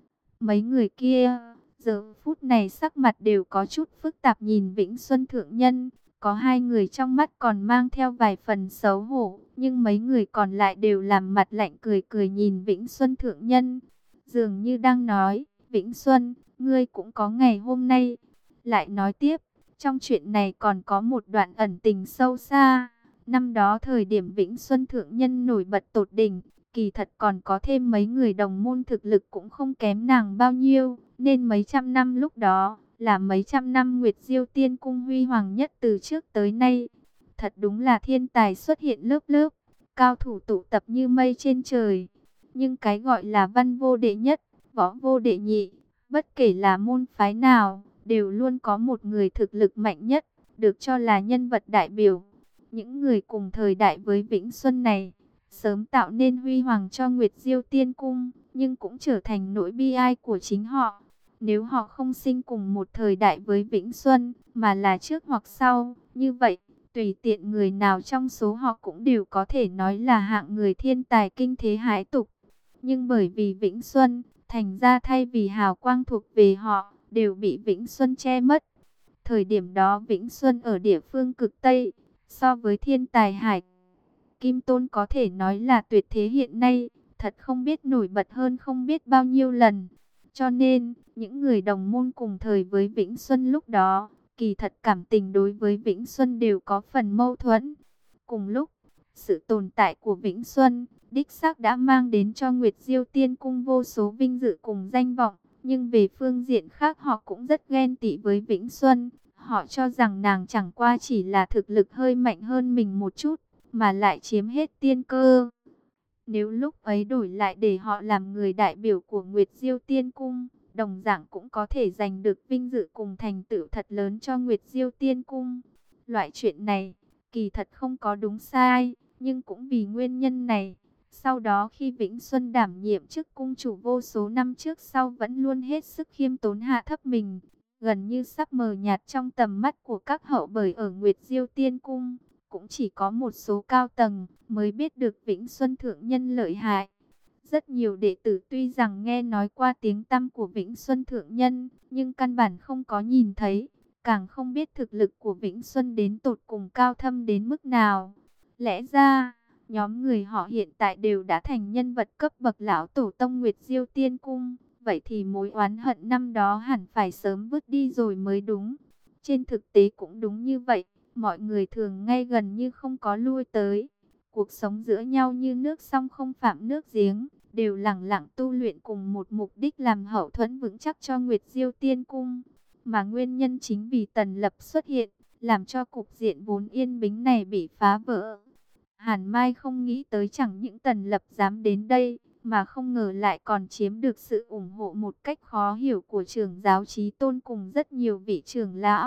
Speaker 1: Mấy người kia, giờ phút này sắc mặt đều có chút phức tạp nhìn Vĩnh Xuân thượng nhân. Có hai người trong mắt còn mang theo vài phần xấu hổ, nhưng mấy người còn lại đều làm mặt lạnh cười cười nhìn Vĩnh Xuân thượng nhân. Dường như đang nói, Vĩnh Xuân, ngươi cũng có ngày hôm nay. Lại nói tiếp, trong chuyện này còn có một đoạn ẩn tình sâu xa. Năm đó thời điểm Vĩnh Xuân thượng nhân nổi bật tột đỉnh, kỳ thật còn có thêm mấy người đồng môn thực lực cũng không kém nàng bao nhiêu, nên mấy trăm năm lúc đó là mấy trăm năm Nguyệt Diêu Tiên Cung huy hoàng nhất từ trước tới nay. Thật đúng là thiên tài xuất hiện lớp lớp, cao thủ tụ tập như mây trên trời. Nhưng cái gọi là văn vô đệ nhất, võ vô đệ nhị, bất kể là môn phái nào, đều luôn có một người thực lực mạnh nhất, được cho là nhân vật đại biểu. Những người cùng thời đại với Vĩnh Xuân này, sớm tạo nên huy hoàng cho Nguyệt Diêu Tiên Cung, nhưng cũng trở thành nỗi bi ai của chính họ. Nếu họ không sinh cùng một thời đại với Vĩnh Xuân, mà là trước hoặc sau, như vậy, tùy tiện người nào trong số họ cũng đều có thể nói là hạng người thiên tài kinh thế hải tục. Nhưng bởi vì Vĩnh Xuân, thành ra thay vì hào quang thuộc về họ, đều bị Vĩnh Xuân che mất. Thời điểm đó Vĩnh Xuân ở địa phương cực Tây, so với thiên tài Hải Kim Tôn có thể nói là tuyệt thế hiện nay, thật không biết nổi bật hơn không biết bao nhiêu lần. Cho nên, những người đồng môn cùng thời với Vĩnh Xuân lúc đó, kỳ thật cảm tình đối với Vĩnh Xuân đều có phần mâu thuẫn. Cùng lúc, sự tồn tại của Vĩnh Xuân, đích xác đã mang đến cho Nguyệt Diêu Tiên Cung vô số vinh dự cùng danh vọng. Nhưng về phương diện khác họ cũng rất ghen tị với Vĩnh Xuân. Họ cho rằng nàng chẳng qua chỉ là thực lực hơi mạnh hơn mình một chút, mà lại chiếm hết tiên cơ. Nếu lúc ấy đổi lại để họ làm người đại biểu của Nguyệt Diêu Tiên Cung, đồng dạng cũng có thể giành được vinh dự cùng thành tựu thật lớn cho Nguyệt Diêu Tiên Cung. Loại chuyện này, kỳ thật không có đúng sai, nhưng cũng vì nguyên nhân này. Sau đó khi Vĩnh Xuân đảm nhiệm chức cung chủ vô số năm trước sau vẫn luôn hết sức khiêm tốn hạ thấp mình, gần như sắp mờ nhạt trong tầm mắt của các hậu bởi ở Nguyệt Diêu Tiên Cung. Cũng chỉ có một số cao tầng mới biết được Vĩnh Xuân thượng nhân lợi hại. Rất nhiều đệ tử tuy rằng nghe nói qua tiếng tăm của Vĩnh Xuân thượng nhân, nhưng căn bản không có nhìn thấy, càng không biết thực lực của Vĩnh Xuân đến tột cùng cao thâm đến mức nào. Lẽ ra, nhóm người họ hiện tại đều đã thành nhân vật cấp bậc lão tổ tông Nguyệt Diêu Tiên Cung, vậy thì mối oán hận năm đó hẳn phải sớm vứt đi rồi mới đúng. Trên thực tế cũng đúng như vậy. Mọi người thường ngay gần như không có lui tới. Cuộc sống giữa nhau như nước sông không phạm nước giếng, đều lẳng lặng tu luyện cùng một mục đích làm hậu thuẫn vững chắc cho Nguyệt Diêu Tiên Cung. Mà nguyên nhân chính vì Tần Lập xuất hiện, làm cho cục diện vốn yên bình này bị phá vỡ. Hàn Mai không nghĩ tới chẳng những Tần Lập dám đến đây, mà không ngờ lại còn chiếm được sự ủng hộ một cách khó hiểu của trưởng giáo Chí Tôn cùng rất nhiều vị trưởng lão.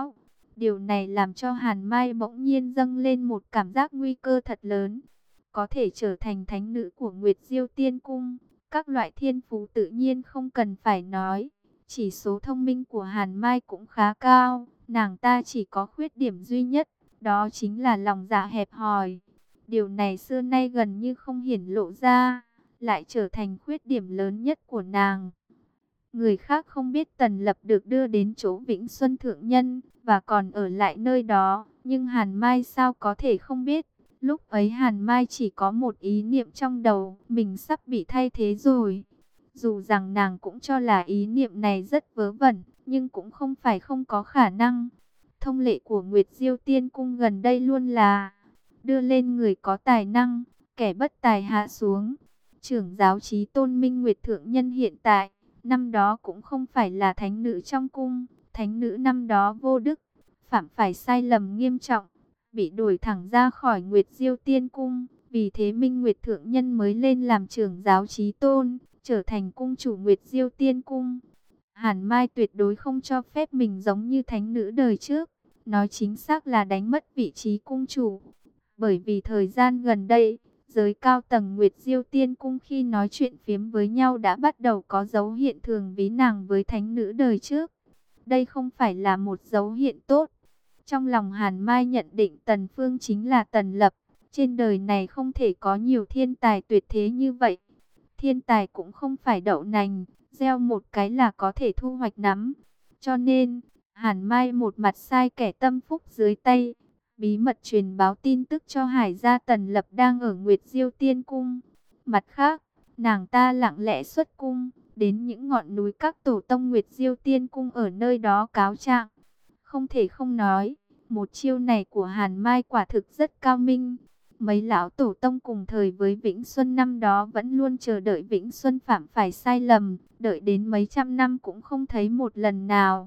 Speaker 1: Điều này làm cho Hàn Mai bỗng nhiên dâng lên một cảm giác nguy cơ thật lớn. Có thể trở thành thánh nữ của Nguyệt Diêu Tiên Cung, các loại thiên phú tự nhiên không cần phải nói. Chỉ số thông minh của Hàn Mai cũng khá cao, nàng ta chỉ có khuyết điểm duy nhất, đó chính là lòng dạ hẹp hòi. Điều này xưa nay gần như không hiển lộ ra, lại trở thành khuyết điểm lớn nhất của nàng. Người khác không biết Tần Lập được đưa đến chỗ Vĩnh Xuân Thượng Nhân và còn ở lại nơi đó, nhưng Hàn Mai sao có thể không biết. Lúc ấy Hàn Mai chỉ có một ý niệm trong đầu, mình sắp bị thay thế rồi. Dù rằng nàng cũng cho là ý niệm này rất vớ vẩn, nhưng cũng không phải không có khả năng. Thông lệ của Nguyệt Diêu Tiên Cung gần đây luôn là đưa lên người có tài năng, kẻ bất tài hạ xuống. Trưởng giáo Chí Tôn Minh Nguyệt Thượng Nhân hiện tại, năm đó cũng không phải là thánh nữ trong cung. Thánh nữ năm đó vô đức, phạm phải sai lầm nghiêm trọng, bị đuổi thẳng ra khỏi Nguyệt Diêu Tiên Cung. Vì thế Minh Nguyệt Thượng Nhân mới lên làm trưởng giáo Chí Tôn, trở thành cung chủ Nguyệt Diêu Tiên Cung. Hàn Mai tuyệt đối không cho phép mình giống như thánh nữ đời trước, nói chính xác là đánh mất vị trí cung chủ. Bởi vì thời gian gần đây, giới cao tầng Nguyệt Diêu Tiên Cung khi nói chuyện phiếm với nhau đã bắt đầu có dấu hiện thường ví nàng với thánh nữ đời trước. Đây không phải là một dấu hiện tốt. Trong lòng Hàn Mai nhận định Tần Phương chính là Tần Lập. Trên đời này không thể có nhiều thiên tài tuyệt thế như vậy. Thiên tài cũng không phải đậu nành, gieo một cái là có thể thu hoạch nắm. Cho nên, Hàn Mai một mặt sai kẻ tâm phúc dưới tay, bí mật truyền báo tin tức cho Hải gia Tần Lập đang ở Nguyệt Diêu Tiên Cung. Mặt khác, nàng ta lặng lẽ xuất cung, đến những ngọn núi các tổ tông Nguyệt Diêu Tiên Cung ở nơi đó cáo trạng. Không thể không nói, một chiêu này của Hàn Mai quả thực rất cao minh. Mấy lão tổ tông cùng thời với Vĩnh Xuân năm đó vẫn luôn chờ đợi Vĩnh Xuân phạm phải sai lầm, đợi đến mấy trăm năm cũng không thấy một lần nào.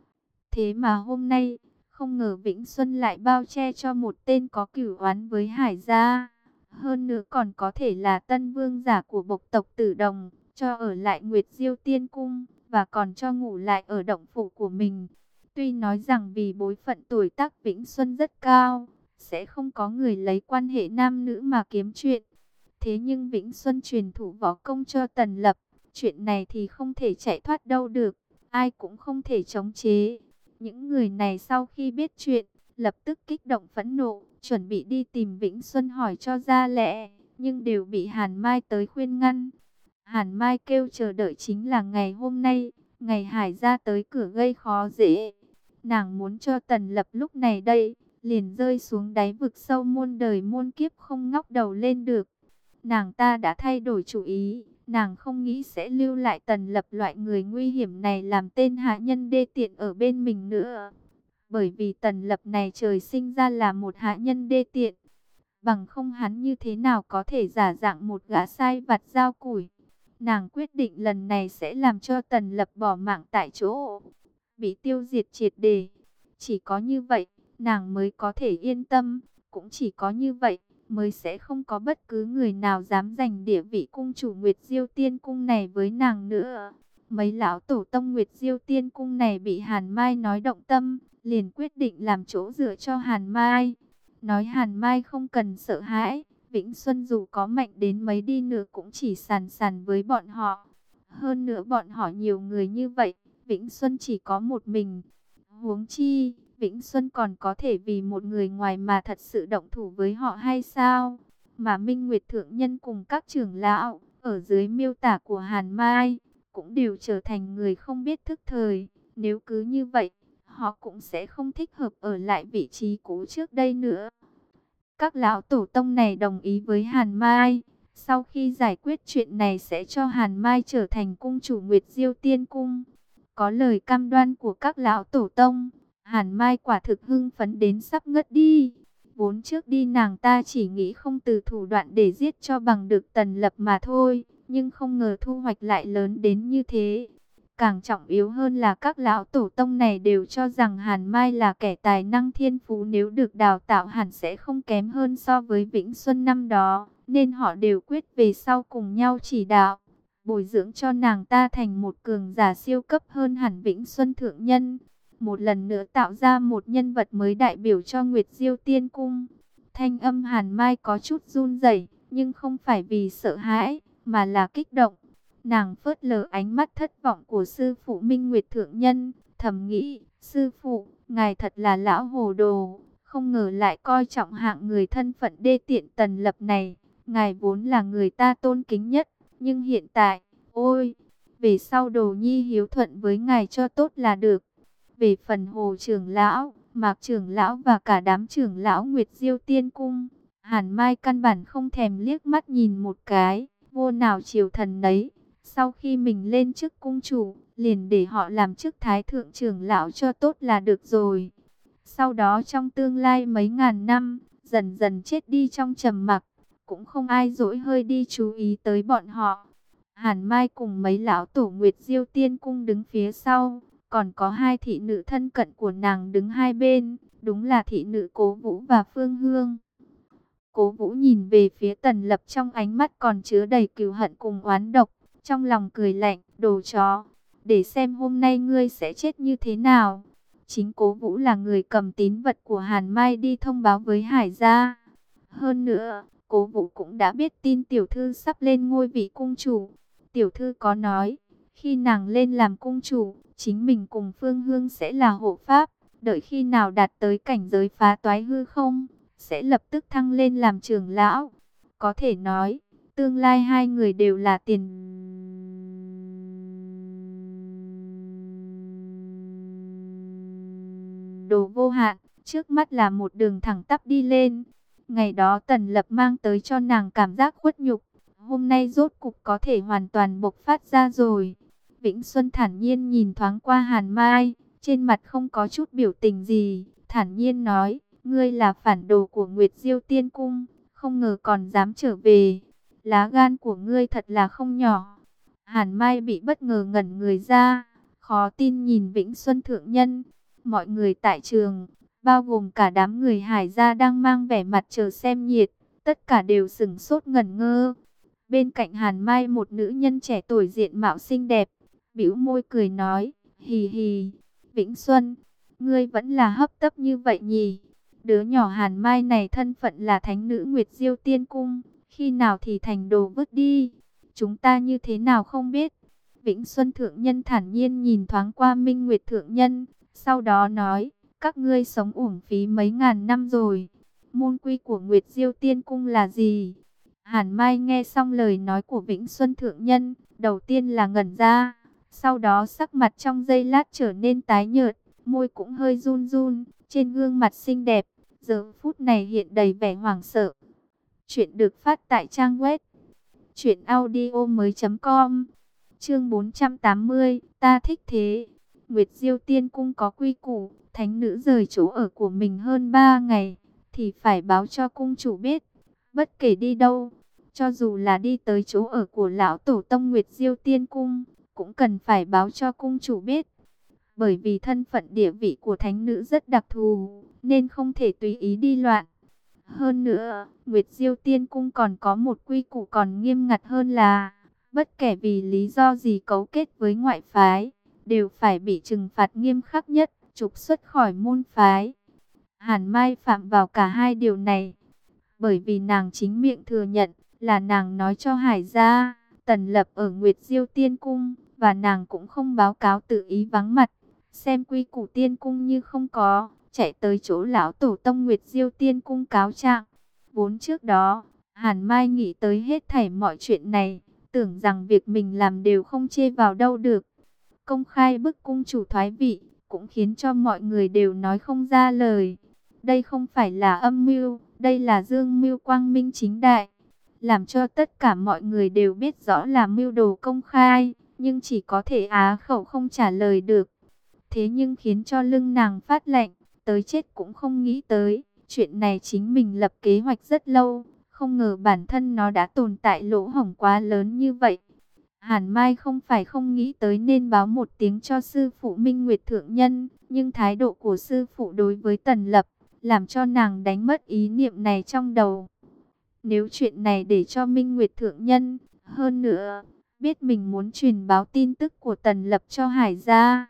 Speaker 1: Thế mà hôm nay, không ngờ Vĩnh Xuân lại bao che cho một tên có cửu oán với Hải gia. Hơn nữa còn có thể là tân vương giả của bộc tộc Tử Đồng, cho ở lại Nguyệt Diêu Tiên Cung, và còn cho ngủ lại ở động phủ của mình. Tuy nói rằng vì bối phận tuổi tác Vĩnh Xuân rất cao, sẽ không có người lấy quan hệ nam nữ mà kiếm chuyện. Thế nhưng Vĩnh Xuân truyền thủ võ công cho Tần Lập, chuyện này thì không thể chạy thoát đâu được, ai cũng không thể chống chế. Những người này sau khi biết chuyện, lập tức kích động phẫn nộ, chuẩn bị đi tìm Vĩnh Xuân hỏi cho ra lẽ, nhưng đều bị Hàn Mai tới khuyên ngăn. Hàn Mai kêu chờ đợi chính là ngày hôm nay, ngày Hải gia tới cửa gây khó dễ. Nàng muốn cho Tần Lập lúc này đây, liền rơi xuống đáy vực sâu muôn đời muôn kiếp không ngóc đầu lên được. Nàng ta đã thay đổi chủ ý, nàng không nghĩ sẽ lưu lại Tần Lập loại người nguy hiểm này làm tên hạ nhân đê tiện ở bên mình nữa. Bởi vì Tần Lập này trời sinh ra là một hạ nhân đê tiện. Bằng không hắn như thế nào có thể giả dạng một gã sai vặt dao củi. Nàng quyết định lần này sẽ làm cho Tần Lập bỏ mạng tại chỗ, bị tiêu diệt triệt để. Chỉ có như vậy, nàng mới có thể yên tâm. Cũng chỉ có như vậy, mới sẽ không có bất cứ người nào dám giành địa vị cung chủ Nguyệt Diêu Tiên Cung này với nàng nữa. Mấy lão tổ tông Nguyệt Diêu Tiên Cung này bị Hàn Mai nói động tâm, liền quyết định làm chỗ dựa cho Hàn Mai. Nói Hàn Mai không cần sợ hãi, Vĩnh Xuân dù có mạnh đến mấy đi nữa cũng chỉ sàn sàn với bọn họ. Hơn nữa bọn họ nhiều người như vậy, Vĩnh Xuân chỉ có một mình. Huống chi, Vĩnh Xuân còn có thể vì một người ngoài mà thật sự động thủ với họ hay sao? Mà Minh Nguyệt Thượng Nhân cùng các trưởng lão, ở dưới miêu tả của Hàn Mai, cũng đều trở thành người không biết thức thời. Nếu cứ như vậy, họ cũng sẽ không thích hợp ở lại vị trí cũ trước đây nữa. Các lão tổ tông này đồng ý với Hàn Mai. Sau khi giải quyết chuyện này sẽ cho Hàn Mai trở thành cung chủ Nguyệt Diêu Tiên Cung. Có lời cam đoan của các lão tổ tông, Hàn Mai quả thực hưng phấn đến sắp ngất đi. Vốn trước đi nàng ta chỉ nghĩ không từ thủ đoạn để giết cho bằng được Tần Lập mà thôi, nhưng không ngờ thu hoạch lại lớn đến như thế. Càng trọng yếu hơn là các lão tổ tông này đều cho rằng Hàn Mai là kẻ tài năng thiên phú, nếu được đào tạo hẳn sẽ không kém hơn so với Vĩnh Xuân năm đó, nên họ đều quyết về sau cùng nhau chỉ đạo, bồi dưỡng cho nàng ta thành một cường giả siêu cấp hơn hẳn Vĩnh Xuân Thượng Nhân. một lần nữa tạo ra một nhân vật mới đại biểu cho Nguyệt Diêu Tiên Cung. Thanh âm Hàn Mai có chút run rẩy, nhưng không phải vì sợ hãi, mà là kích động. Nàng phớt lờ ánh mắt thất vọng của sư phụ Minh Nguyệt Thượng Nhân, thầm nghĩ, sư phụ, ngài thật là lão hồ đồ, không ngờ lại coi trọng hạng người thân phận đê tiện Tần Lập này. Ngài vốn là người ta tôn kính nhất, nhưng hiện tại, ôi, về sau Đồ Nhi hiếu thuận với ngài cho tốt là được. Về phần Hồ trưởng lão, Mạc trưởng lão và cả đám trưởng lão Nguyệt Diêu Tiên Cung, Hàn Mai căn bản không thèm liếc mắt nhìn một cái, vô nào chiều thần nấy. Sau khi mình lên chức cung chủ, liền để họ làm chức thái thượng trưởng lão cho tốt là được rồi. Sau đó trong tương lai mấy ngàn năm, dần dần chết đi trong trầm mặc, cũng không ai dỗi hơi đi chú ý tới bọn họ. Hàn Mai cùng mấy lão tổ Nguyệt Diêu Tiên Cung đứng phía sau, còn có hai thị nữ thân cận của nàng đứng hai bên, đúng là thị nữ Cố Vũ và Phương Hương. Cố Vũ nhìn về phía Tần Lập trong ánh mắt còn chứa đầy cừu hận cùng oán độc, trong lòng cười lạnh, đồ chó, để xem hôm nay ngươi sẽ chết như thế nào. Chính Cố Vũ là người cầm tín vật của Hàn Mai đi thông báo với Hải gia. Hơn nữa, Cố Vũ cũng đã biết tin tiểu thư sắp lên ngôi vị cung chủ. Tiểu thư có nói, khi nàng lên làm cung chủ, chính mình cùng Phương Hương sẽ là hộ pháp. Đợi khi nào đạt tới cảnh giới phá toái hư không, sẽ lập tức thăng lên làm trưởng lão. Có thể nói, tương lai hai người đều là tiền đồ vô hạn, trước mắt là một đường thẳng tắp đi lên. Ngày đó Tần Lập mang tới cho nàng cảm giác khuất nhục, hôm nay rốt cục có thể hoàn toàn bộc phát ra rồi. Vĩnh Xuân thản nhiên nhìn thoáng qua Hàn Mai, trên mặt không có chút biểu tình gì, thản nhiên nói, ngươi là phản đồ của Nguyệt Diêu Tiên Cung, không ngờ còn dám trở về. Lá gan của ngươi thật là không nhỏ. Hàn Mai bị bất ngờ ngẩn người ra, khó tin nhìn Vĩnh Xuân thượng nhân. Mọi người tại trường, bao gồm cả đám người Hải gia đang mang vẻ mặt chờ xem nhiệt, tất cả đều sửng sốt ngẩn ngơ. Bên cạnh Hàn Mai một nữ nhân trẻ tuổi diện mạo xinh đẹp, bĩu môi cười nói, hì hì, Vĩnh Xuân, ngươi vẫn là hấp tấp như vậy nhỉ? Đứa nhỏ Hàn Mai này thân phận là thánh nữ Nguyệt Diêu Tiên Cung, khi nào thì thành đồ vứt đi? Chúng ta như thế nào không biết? Vĩnh Xuân thượng nhân thản nhiên nhìn thoáng qua Minh Nguyệt thượng nhân, sau đó nói, các ngươi sống uổng phí mấy ngàn năm rồi. Môn quy của Nguyệt Diêu Tiên Cung là gì? Hàn Mai nghe xong lời nói của Vĩnh Xuân thượng nhân, đầu tiên là ngẩn ra, sau đó sắc mặt trong giây lát trở nên tái nhợt, môi cũng hơi run run, trên gương mặt xinh đẹp, giờ phút này hiện đầy vẻ hoảng sợ. Chuyện được phát tại trang web truyện audio mới chấm com. Chương bốn trăm tám mươi, ta thích thế. Nguyệt Diêu Tiên Cung có quy củ, thánh nữ rời chỗ ở của mình hơn ba ngày thì phải báo cho cung chủ biết. Bất kể đi đâu, cho dù là đi tới chỗ ở của lão tổ tông Nguyệt Diêu Tiên Cung, cũng cần phải báo cho cung chủ biết. Bởi vì thân phận địa vị của thánh nữ rất đặc thù, nên không thể tùy ý đi loạn. Hơn nữa, Nguyệt Diêu Tiên Cung còn có một quy củ còn nghiêm ngặt hơn là, bất kể vì lý do gì cấu kết với ngoại phái, đều phải bị trừng phạt nghiêm khắc nhất, trục xuất khỏi môn phái. Hàn Mai phạm vào cả hai điều này, bởi vì nàng chính miệng thừa nhận là nàng nói cho Hải gia, Tần Lập ở Nguyệt Diêu Tiên Cung, và nàng cũng không báo cáo tự ý vắng mặt, xem quy củ tiên cung như không có, chạy tới chỗ lão tổ tông Nguyệt Diêu Tiên Cung cáo trạng. Vốn trước đó, Hàn Mai nghĩ tới hết thảy mọi chuyện này, tưởng rằng việc mình làm đều không chê vào đâu được. Công khai bức cung chủ thoái vị, cũng khiến cho mọi người đều nói không ra lời. Đây không phải là âm mưu, đây là dương mưu quang minh chính đại. Làm cho tất cả mọi người đều biết rõ là mưu đồ công khai, nhưng chỉ có thể á khẩu không trả lời được. Thế nhưng khiến cho lưng nàng phát lạnh, tới chết cũng không nghĩ tới. Chuyện này chính mình lập kế hoạch rất lâu, không ngờ bản thân nó đã tồn tại lỗ hổng quá lớn như vậy. Hàn Mai không phải không nghĩ tới nên báo một tiếng cho sư phụ Minh Nguyệt Thượng Nhân, nhưng thái độ của sư phụ đối với Tần Lập, làm cho nàng đánh mất ý niệm này trong đầu. Nếu chuyện này để cho Minh Nguyệt Thượng Nhân, hơn nữa, biết mình muốn truyền báo tin tức của Tần Lập cho Hải gia,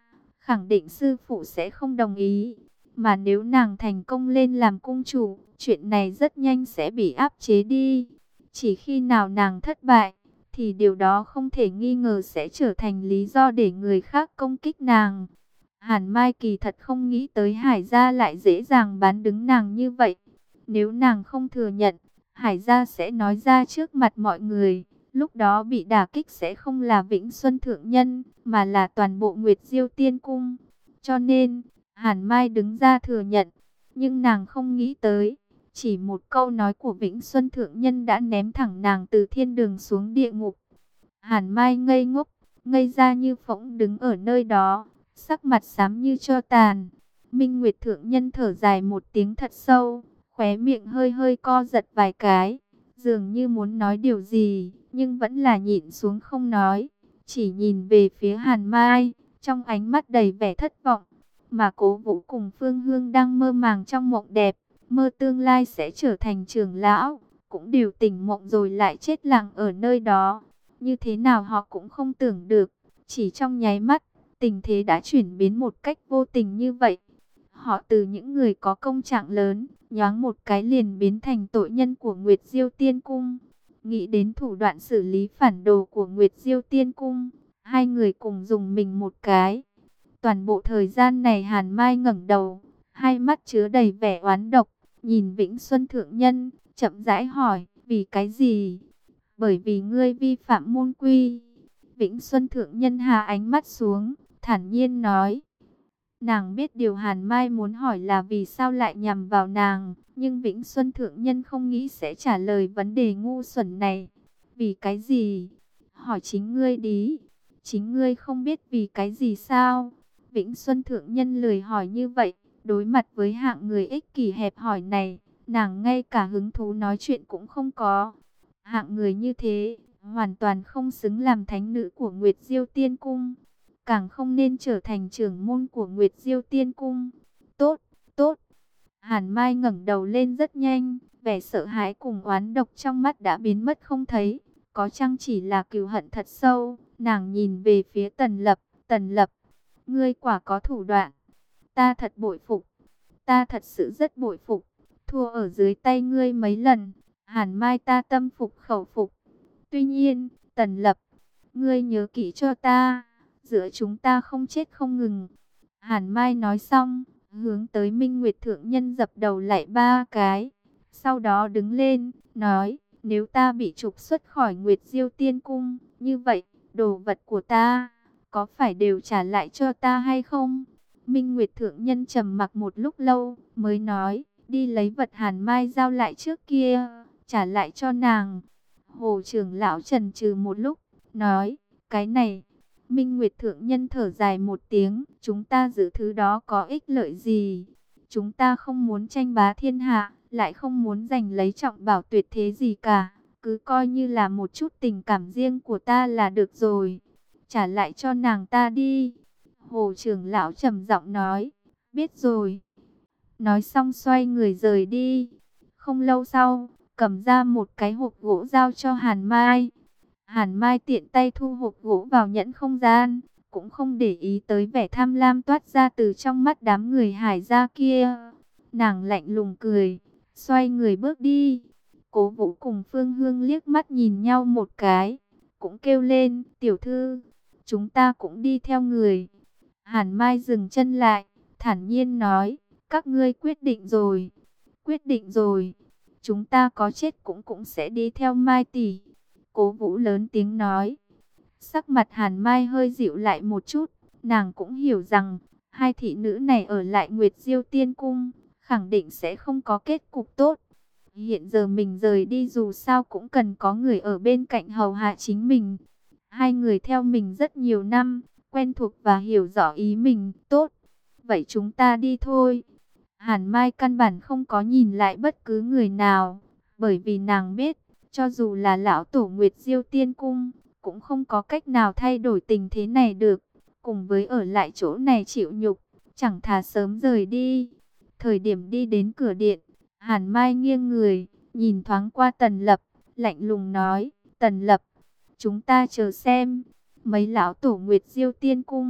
Speaker 1: khẳng định sư phụ sẽ không đồng ý. Mà nếu nàng thành công lên làm cung chủ, chuyện này rất nhanh sẽ bị áp chế đi. Chỉ khi nào nàng thất bại, thì điều đó không thể nghi ngờ sẽ trở thành lý do để người khác công kích nàng. Hàn Mai kỳ thật không nghĩ tới Hải gia lại dễ dàng bán đứng nàng như vậy. Nếu nàng không thừa nhận, Hải gia sẽ nói ra trước mặt mọi người. Lúc đó bị đả kích sẽ không là Vĩnh Xuân Thượng Nhân, mà là toàn bộ Nguyệt Diêu Tiên Cung. Cho nên, Hàn Mai đứng ra thừa nhận. Nhưng nàng không nghĩ tới, chỉ một câu nói của Vĩnh Xuân Thượng Nhân đã ném thẳng nàng từ thiên đường xuống địa ngục. Hàn Mai ngây ngốc, ngây ra như phỗng đứng ở nơi đó, sắc mặt xám như tro tàn. Minh Nguyệt Thượng Nhân thở dài một tiếng thật sâu, khóe miệng hơi hơi co giật vài cái, dường như muốn nói điều gì, nhưng vẫn là nhịn xuống không nói, chỉ nhìn về phía Hàn Mai, trong ánh mắt đầy vẻ thất vọng. Mà Cố Vũ cùng Phương Hương đang mơ màng trong mộng đẹp, mơ tương lai sẽ trở thành trưởng lão, cũng đều tỉnh mộng rồi lại chết lặng ở nơi đó. Như thế nào họ cũng không tưởng được, chỉ trong nháy mắt, tình thế đã chuyển biến một cách vô tình như vậy. Họ từ những người có công trạng lớn, nhoáng một cái liền biến thành tội nhân của Nguyệt Diêu Tiên Cung. Nghĩ đến thủ đoạn xử lý phản đồ của Nguyệt Diêu Tiên Cung, hai người cùng dùng mình một cái. Toàn bộ thời gian này Hàn Mai ngẩng đầu, hai mắt chứa đầy vẻ oán độc, nhìn Vĩnh Xuân Thượng Nhân, chậm rãi hỏi, vì cái gì? Bởi vì ngươi vi phạm môn quy. Vĩnh Xuân Thượng Nhân hạ ánh mắt xuống, thản nhiên nói. Nàng biết điều Hàn Mai muốn hỏi là vì sao lại nhằm vào nàng, nhưng Vĩnh Xuân Thượng Nhân không nghĩ sẽ trả lời vấn đề ngu xuẩn này. Vì cái gì? Hỏi chính ngươi đi. Chính ngươi không biết vì cái gì sao? Vĩnh Xuân Thượng Nhân lười hỏi như vậy, đối mặt với hạng người ích kỷ hẹp hỏi này, nàng ngay cả hứng thú nói chuyện cũng không có. Hạng người như thế, hoàn toàn không xứng làm thánh nữ của Nguyệt Diêu Tiên Cung, càng không nên trở thành trưởng môn của Nguyệt Diêu Tiên Cung. Tốt, tốt. Hàn Mai ngẩng đầu lên rất nhanh, vẻ sợ hãi cùng oán độc trong mắt đã biến mất không thấy, có chăng chỉ là cừu hận thật sâu. Nàng nhìn về phía Tần Lập, Tần Lập, ngươi quả có thủ đoạn, ta thật bội phục, ta thật sự rất bội phục, thua ở dưới tay ngươi mấy lần, Hàn Mai ta tâm phục khẩu phục. Tuy nhiên, Tần Lập, ngươi nhớ kỹ cho ta, giữa chúng ta không chết không ngừng. Hàn Mai nói xong, hướng tới Minh Nguyệt Thượng Nhân dập đầu lại ba cái. Sau đó đứng lên, nói, nếu ta bị trục xuất khỏi Nguyệt Diêu Tiên Cung, như vậy, đồ vật của ta, có phải đều trả lại cho ta hay không? Minh Nguyệt Thượng Nhân trầm mặc một lúc lâu, mới nói, đi lấy vật Hàn Mai giao lại trước kia, trả lại cho nàng. Hồ trưởng lão chần chừ một lúc, nói, cái này. Minh Nguyệt Thượng Nhân thở dài một tiếng, chúng ta giữ thứ đó có ích lợi gì? Chúng ta không muốn tranh bá thiên hạ, lại không muốn giành lấy trọng bảo tuyệt thế gì cả. Cứ coi như là một chút tình cảm riêng của ta là được rồi. Trả lại cho nàng ta đi. Hồ trưởng lão trầm giọng nói, biết rồi. Nói xong xoay người rời đi. Không lâu sau, cầm ra một cái hộp gỗ giao cho Hàn Mai. Hàn Mai tiện tay thu hộp gỗ vào nhẫn không gian, cũng không để ý tới vẻ tham lam toát ra từ trong mắt đám người Hải gia kia. Nàng lạnh lùng cười, xoay người bước đi. Cố Vũ cùng Phương Hương liếc mắt nhìn nhau một cái, cũng kêu lên, tiểu thư, chúng ta cũng đi theo người. Hàn Mai dừng chân lại, thản nhiên nói, các ngươi quyết định rồi, quyết định rồi, chúng ta có chết cũng cũng sẽ đi theo Mai tỷ. Cố Vũ lớn tiếng nói. Sắc mặt Hàn Mai hơi dịu lại một chút, nàng cũng hiểu rằng hai thị nữ này ở lại Nguyệt Diêu Tiên Cung, khẳng định sẽ không có kết cục tốt. Hiện giờ mình rời đi dù sao cũng cần có người ở bên cạnh hầu hạ chính mình. Hai người theo mình rất nhiều năm, quen thuộc và hiểu rõ ý mình, tốt. Vậy chúng ta đi thôi. Hàn Mai căn bản không có nhìn lại bất cứ người nào, bởi vì nàng biết, cho dù là lão tổ Nguyệt Diêu Tiên Cung, cũng không có cách nào thay đổi tình thế này được. Cùng với ở lại chỗ này chịu nhục, chẳng thà sớm rời đi. Thời điểm đi đến cửa điện, Hàn Mai nghiêng người, nhìn thoáng qua Tần Lập, lạnh lùng nói, Tần Lập, chúng ta chờ xem. Mấy lão tổ Nguyệt Diêu Tiên Cung,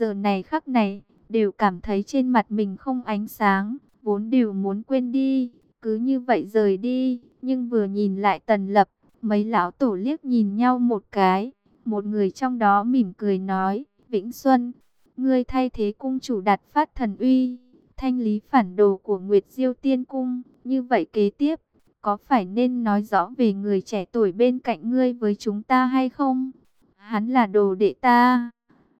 Speaker 1: giờ này khắc này, đều cảm thấy trên mặt mình không ánh sáng, vốn đều muốn quên đi, cứ như vậy rời đi. Nhưng vừa nhìn lại Tần Lập, mấy lão tổ liếc nhìn nhau một cái, một người trong đó mỉm cười nói, Vĩnh Xuân, ngươi thay thế cung chủ Đạt Phát Thần Uy, thanh lý phản đồ của Nguyệt Diêu Tiên Cung, như vậy kế tiếp, có phải nên nói rõ về người trẻ tuổi bên cạnh ngươi với chúng ta hay không? Hắn là đồ đệ ta.